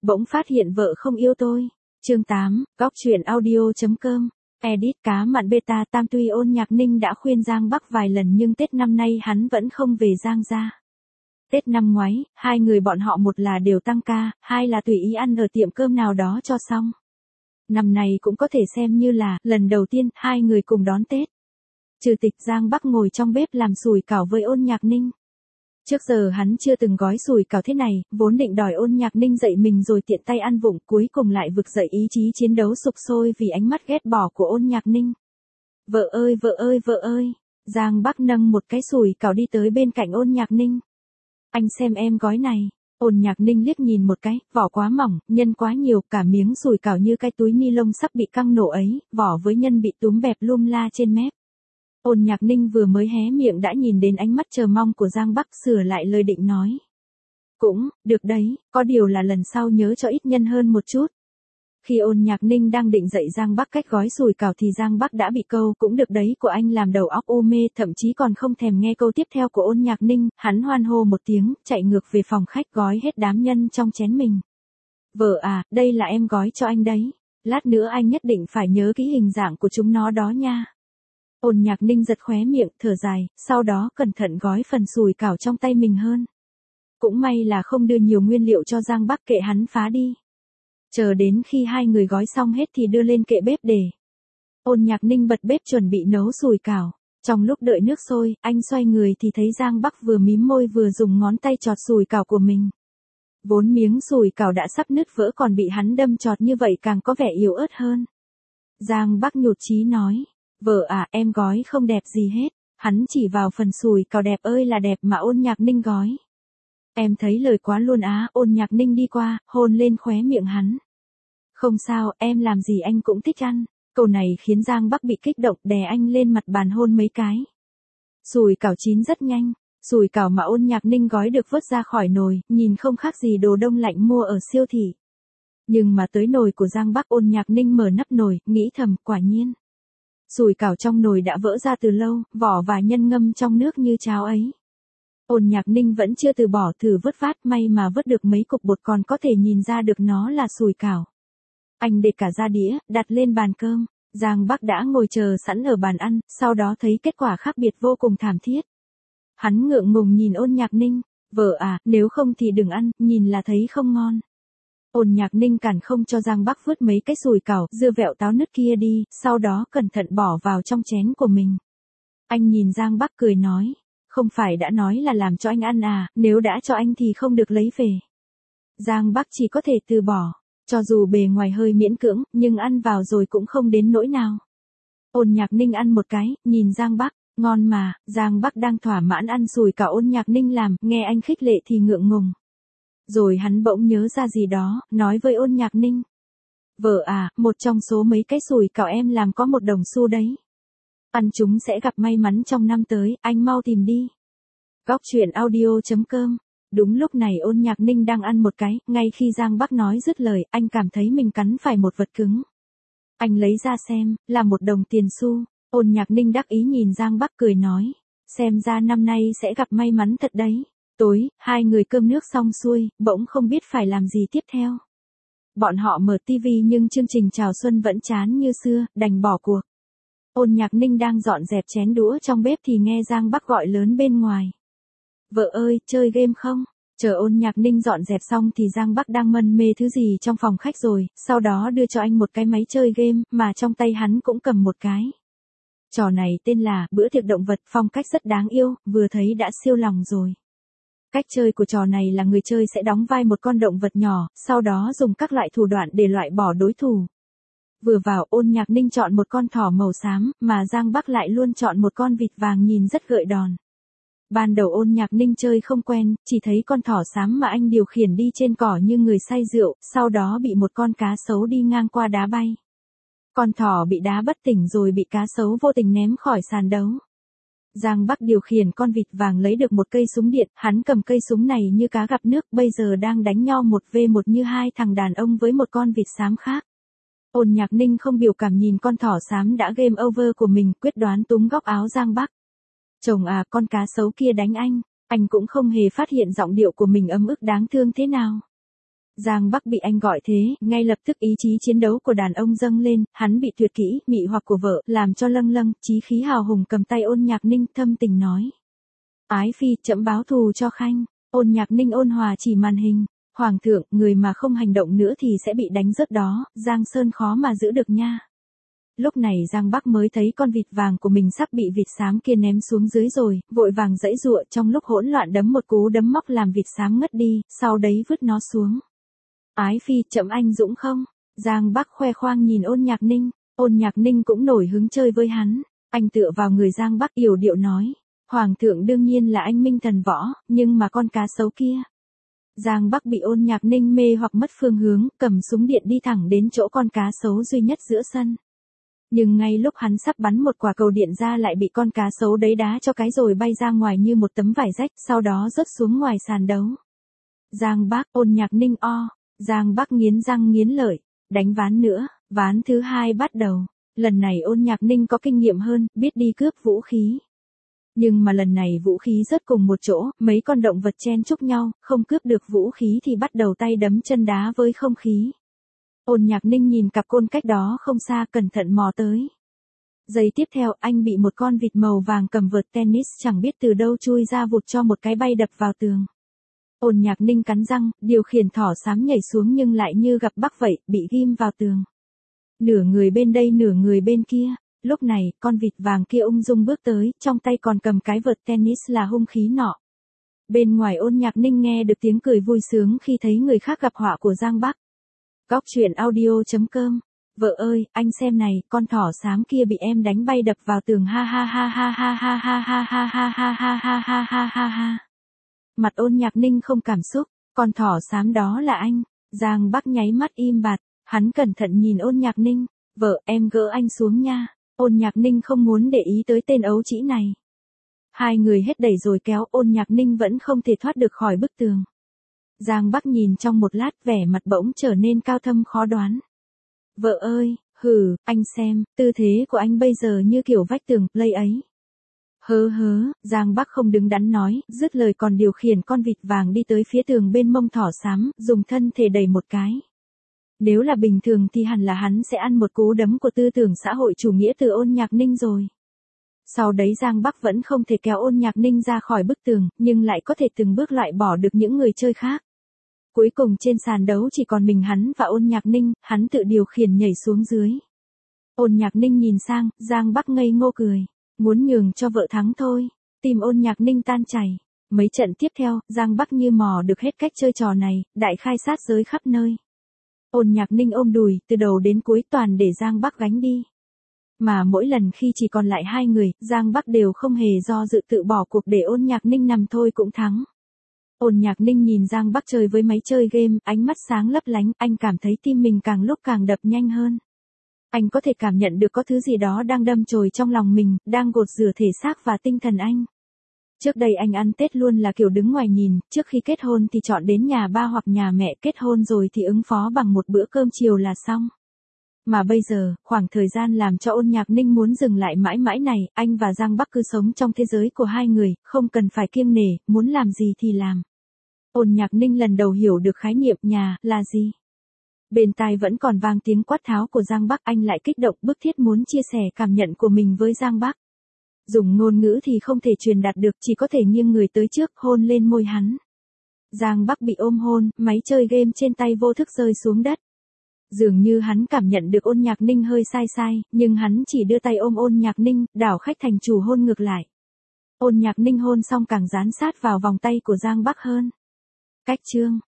bỗng phát hiện vợ không yêu tôi. Chương 8, góc truyện audio.com. Edit cá mặn beta tam. Tuy Ôn Nhạc Ninh đã khuyên Giang Bắc vài lần nhưng Tết năm nay hắn vẫn không về Giang gia. Tết năm ngoái, hai người bọn họ một là đều tăng ca, hai là tùy ý ăn ở tiệm cơm nào đó cho xong. Năm nay cũng có thể xem như là lần đầu tiên hai người cùng đón Tết. Trừ tịch, Giang Bắc ngồi trong bếp làm sủi cảo với Ôn Nhạc Ninh. Trước giờ hắn chưa từng gói sủi cảo thế này, vốn định đòi Ôn Nhạc Ninh dạy mình rồi tiện tay ăn vụng, cuối cùng lại vực dậy ý chí chiến đấu sục sôi vì ánh mắt ghét bỏ của Ôn Nhạc Ninh. Vợ ơi vợ ơi vợ ơi! Giang Bắc nâng một cái sủi cảo đi tới bên cạnh Ôn Nhạc Ninh. Anh xem em gói này. Ôn Nhạc Ninh liếc nhìn một cái, vỏ quá mỏng, nhân quá nhiều, cả miếng sủi cảo như cái túi ni lông sắp bị căng nổ ấy, vỏ với nhân bị túm bẹp lum la trên mép. Ôn Nhạc Ninh vừa mới hé miệng đã nhìn đến ánh mắt chờ mong của Giang Bắc, sửa lại lời định nói. Cũng, được đấy, có điều là lần sau nhớ cho ít nhân hơn một chút. Khi Ôn Nhạc Ninh đang định dạy Giang Bắc cách gói sủi cảo thì Giang Bắc đã bị câu cũng được đấy của anh làm đầu óc u mê, thậm chí còn không thèm nghe câu tiếp theo của Ôn Nhạc Ninh, hắn hoan hô một tiếng, chạy ngược về phòng khách gói hết đám nhân trong chén mình. Vợ à, đây là em gói cho anh đấy, lát nữa anh nhất định phải nhớ kỹ hình dạng của chúng nó đó nha. Ôn Nhạc Ninh giật khóe miệng, thở dài, sau đó cẩn thận gói phần sủi cảo trong tay mình hơn. Cũng may là không đưa nhiều nguyên liệu cho Giang Bắc, kệ hắn phá đi. Chờ đến khi hai người gói xong hết thì đưa lên kệ bếp để. Ôn Nhạc Ninh bật bếp chuẩn bị nấu sủi cảo. Trong lúc đợi nước sôi, anh xoay người thì thấy Giang Bắc vừa mím môi vừa dùng ngón tay chọt sủi cảo của mình. Vốn miếng sủi cảo đã sắp nứt vỡ còn bị hắn đâm chọt như vậy càng có vẻ yếu ớt hơn. Giang Bắc nhụt chí nói. Vợ à, em gói không đẹp gì hết. Hắn chỉ vào phần sủi cảo đẹp ơi là đẹp mà Ôn Nhạc Ninh gói. Em thấy lời quá luôn á. Ôn Nhạc Ninh đi qua, hôn lên khóe miệng hắn. Không sao, em làm gì anh cũng thích ăn. Câu này khiến Giang Bắc bị kích động, đè anh lên mặt bàn hôn mấy cái. Sủi cảo chín rất nhanh. Sủi cảo mà Ôn Nhạc Ninh gói được vớt ra khỏi nồi, nhìn không khác gì đồ đông lạnh mua ở siêu thị. Nhưng mà tới nồi của Giang Bắc, Ôn Nhạc Ninh mở nắp nồi, nghĩ thầm, quả nhiên. Sủi cảo trong nồi đã vỡ ra từ lâu, vỏ và nhân ngâm trong nước như cháo ấy. Ôn Nhạc Ninh vẫn chưa từ bỏ, thử vớt vát, may mà vớt được mấy cục bột còn có thể nhìn ra được nó là sủi cảo. Anh để cả ra đĩa, đặt lên bàn cơm. Giang Bắc đã ngồi chờ sẵn ở bàn ăn, sau đó thấy kết quả khác biệt vô cùng thảm thiết. Hắn ngượng ngùng nhìn Ôn Nhạc Ninh. Vợ à, nếu không thì đừng ăn, nhìn là thấy không ngon. Ôn Nhạc Ninh cản không cho Giang Bắc vớt mấy cái sủi cảo, dưa vẹo táo nứt kia đi, sau đó cẩn thận bỏ vào trong chén của mình. Anh nhìn Giang Bắc cười nói. Không phải đã nói là làm cho anh ăn à, nếu đã cho anh thì không được lấy về. Giang Bắc chỉ có thể từ bỏ. Cho dù bề ngoài hơi miễn cưỡng, nhưng ăn vào rồi cũng không đến nỗi nào. Ôn Nhạc Ninh ăn một cái, nhìn Giang Bắc, ngon mà. Giang Bắc đang thỏa mãn ăn sủi cảo Ôn Nhạc Ninh làm, nghe anh khích lệ thì ngượng ngùng. Rồi hắn bỗng nhớ ra gì đó, nói với Ôn Nhạc Ninh. Vợ à, một trong số mấy cái sủi cảo em làm có 1 đồng xu đấy. Ăn chúng sẽ gặp may mắn trong năm tới, anh mau tìm đi. Góc truyện audio.com. Đúng lúc này Ôn Nhạc Ninh đang ăn một cái, ngay khi Giang Bắc nói dứt lời, anh cảm thấy mình cắn phải một vật cứng. Anh lấy ra xem, là 1 đồng tiền xu. Ôn Nhạc Ninh đắc ý nhìn Giang Bắc cười nói. Xem ra năm nay sẽ gặp may mắn thật đấy. Tối, hai người cơm nước xong xuôi, bỗng không biết phải làm gì tiếp theo. Bọn họ mở tivi nhưng chương trình chào xuân vẫn chán như xưa, đành bỏ cuộc. Ôn Nhạc Ninh đang dọn dẹp chén đũa trong bếp thì nghe Giang Bắc gọi lớn bên ngoài. Vợ ơi, chơi game không? Chờ Ôn Nhạc Ninh dọn dẹp xong thì Giang Bắc đang mân mê thứ gì trong phòng khách rồi, sau đó đưa cho anh một cái máy chơi game, mà trong tay hắn cũng cầm một cái. Trò này tên là bữa tiệc động vật, phong cách rất đáng yêu, vừa thấy đã siêu lòng rồi. Cách chơi của trò này là người chơi sẽ đóng vai một con động vật nhỏ, sau đó dùng các loại thủ đoạn để loại bỏ đối thủ. Vừa vào, Ôn Nhạc Ninh chọn một con thỏ màu xám, mà Giang Bắc lại luôn chọn một con vịt vàng nhìn rất gợi đòn. Ban đầu Ôn Nhạc Ninh chơi không quen, chỉ thấy con thỏ xám mà anh điều khiển đi trên cỏ như người say rượu, sau đó bị một con cá sấu đi ngang qua đá bay. Con thỏ bị đá bất tỉnh rồi bị cá sấu vô tình ném khỏi sàn đấu. Giang Bắc điều khiển con vịt vàng lấy được một cây súng điện, hắn cầm cây súng này như cá gặp nước, bây giờ đang đánh nhau 1v1 như hai thằng đàn ông với một con vịt xám khác. Ôn Nhạc Ninh không biểu cảm nhìn con thỏ xám đã game over của mình, quyết đoán túm góc áo Giang Bắc. Chồng à, con cá sấu kia đánh anh cũng không hề phát hiện giọng điệu của mình ấm ức đáng thương thế nào. Giang Bắc bị anh gọi thế, ngay lập tức ý chí chiến đấu của đàn ông dâng lên, hắn bị tuyệt kỹ, mị hoặc của vợ, làm cho lâng lâng, chí khí hào hùng cầm tay Ôn Nhạc Ninh, thâm tình nói. Ái phi, trẫm báo thù cho khanh. Ôn Nhạc Ninh ôn hòa chỉ màn hình. Hoàng thượng, người mà không hành động nữa thì sẽ bị đánh rớt đó, Giang Sơn khó mà giữ được nha. Lúc này Giang Bắc mới thấy con vịt vàng của mình sắp bị vịt xám kia ném xuống dưới rồi, vội vàng giãy giụa, trong lúc hỗn loạn đấm một cú đấm móc làm vịt xám ngất đi, sau đấy vứt nó xuống. Ái phi, trẫm anh dũng không? Giang Bắc khoe khoang nhìn Ôn Nhạc Ninh. Ôn Nhạc Ninh cũng nổi hứng chơi với hắn. Anh tựa vào người Giang Bắc yểu điệu nói. Hoàng thượng đương nhiên là anh minh thần võ, nhưng mà con cá sấu kia. Giang Bắc bị Ôn Nhạc Ninh mê hoặc mất phương hướng, cầm súng điện đi thẳng đến chỗ con cá sấu duy nhất giữa sân. Nhưng ngay lúc hắn sắp bắn một quả cầu điện ra lại bị con cá sấu đấy đá cho cái rồi bay ra ngoài như một tấm vải rách, sau đó rớt xuống ngoài sàn đấu. Giang Bắc, Ôn Nhạc Ninh o. Giang Bắc nghiến răng nghiến lợi. Đánh ván nữa, ván thứ 2 bắt đầu. Lần này Ôn Nhạc Ninh có kinh nghiệm hơn, biết đi cướp vũ khí. Nhưng mà lần này vũ khí rớt cùng một chỗ, mấy con động vật chen chúc nhau, không cướp được vũ khí thì bắt đầu tay đấm chân đá với không khí. Ôn Nhạc Ninh nhìn cặp côn cách đó không xa, cẩn thận mò tới. Giây tiếp theo, anh bị một con vịt màu vàng cầm vợt tennis chẳng biết từ đâu chui ra vụt cho một cái bay đập vào tường. Ôn Nhạc Ninh cắn răng, điều khiển thỏ xám nhảy xuống nhưng lại như gặp bắc vậy, bị ghim vào tường. Nửa người bên đây nửa người bên kia. Lúc này, con vịt vàng kia ung dung bước tới, trong tay còn cầm cái vợt tennis là hung khí nọ. Bên ngoài Ôn Nhạc Ninh nghe được tiếng cười vui sướng khi thấy người khác gặp họa của Giang Bắc. Góc truyện audio.com. Vợ ơi, anh xem này, con thỏ xám kia bị em đánh bay đập vào tường, ha ha ha ha ha ha ha ha ha ha ha ha ha ha ha ha ha. Mặt Ôn Nhạc Ninh không cảm xúc, con thỏ xám đó là anh. Giang Bắc nháy mắt im bặt, hắn cẩn thận nhìn Ôn Nhạc Ninh. Vợ, em gỡ anh xuống nha. Ôn Nhạc Ninh không muốn để ý tới tên ấu trĩ này. Hai người hết đẩy rồi kéo, Ôn Nhạc Ninh vẫn không thể thoát được khỏi bức tường. Giang Bắc nhìn trong một lát, vẻ mặt bỗng trở nên cao thâm khó đoán. Vợ ơi, hừ, anh xem, tư thế của anh bây giờ như kiểu vách tường play ấy. Hớ, Giang Bắc không đứng đắn nói, dứt lời còn điều khiển con vịt vàng đi tới phía tường bên mông thỏ xám, dùng thân thể đẩy một cái. Nếu là bình thường thì hẳn là hắn sẽ ăn một cú đấm của tư tưởng xã hội chủ nghĩa từ Ôn Nhạc Ninh rồi. Sau đấy Giang Bắc vẫn không thể kéo Ôn Nhạc Ninh ra khỏi bức tường, nhưng lại có thể từng bước loại bỏ được những người chơi khác. Cuối cùng trên sàn đấu chỉ còn mình hắn và Ôn Nhạc Ninh, hắn tự điều khiển nhảy xuống dưới. Ôn Nhạc Ninh nhìn sang, Giang Bắc ngây ngô cười. Muốn nhường cho vợ thắng thôi. Tim Ôn Nhạc Ninh tan chảy. Mấy trận tiếp theo, Giang Bắc như mò được hết cách chơi trò này, đại khai sát giới khắp nơi. Ôn Nhạc Ninh ôm đùi, từ đầu đến cuối toàn để Giang Bắc gánh đi. Mà mỗi lần khi chỉ còn lại hai người, Giang Bắc đều không hề do dự tự bỏ cuộc để Ôn Nhạc Ninh nằm thôi cũng thắng. Ôn Nhạc Ninh nhìn Giang Bắc chơi với máy chơi game, ánh mắt sáng lấp lánh, anh cảm thấy tim mình càng lúc càng đập nhanh hơn. Anh có thể cảm nhận được có thứ gì đó đang đâm chồi trong lòng mình, đang gột rửa thể xác và tinh thần anh. Trước đây anh ăn Tết luôn là kiểu đứng ngoài nhìn, trước khi kết hôn thì chọn đến nhà ba hoặc nhà mẹ, kết hôn rồi thì ứng phó bằng một bữa cơm chiều là xong. Mà bây giờ, khoảng thời gian làm cho Ôn Nhạc Ninh muốn dừng lại mãi mãi này, anh và Giang Bắc cứ sống trong thế giới của hai người, không cần phải kiêng nể, muốn làm gì thì làm. Ôn Nhạc Ninh lần đầu hiểu được khái niệm nhà là gì. Bên tai vẫn còn vang tiếng quát tháo của Giang Bắc, anh lại kích động bức thiết muốn chia sẻ cảm nhận của mình với Giang Bắc. Dùng ngôn ngữ thì không thể truyền đạt được, chỉ có thể nghiêng người tới trước, hôn lên môi hắn. Giang Bắc bị ôm hôn, máy chơi game trên tay vô thức rơi xuống đất. Dường như hắn cảm nhận được Ôn Nhạc Ninh hơi sai, nhưng hắn chỉ đưa tay ôm Ôn Nhạc Ninh, đảo khách thành chủ hôn ngược lại. Ôn Nhạc Ninh hôn xong càng dán sát vào vòng tay của Giang Bắc hơn. Cách chương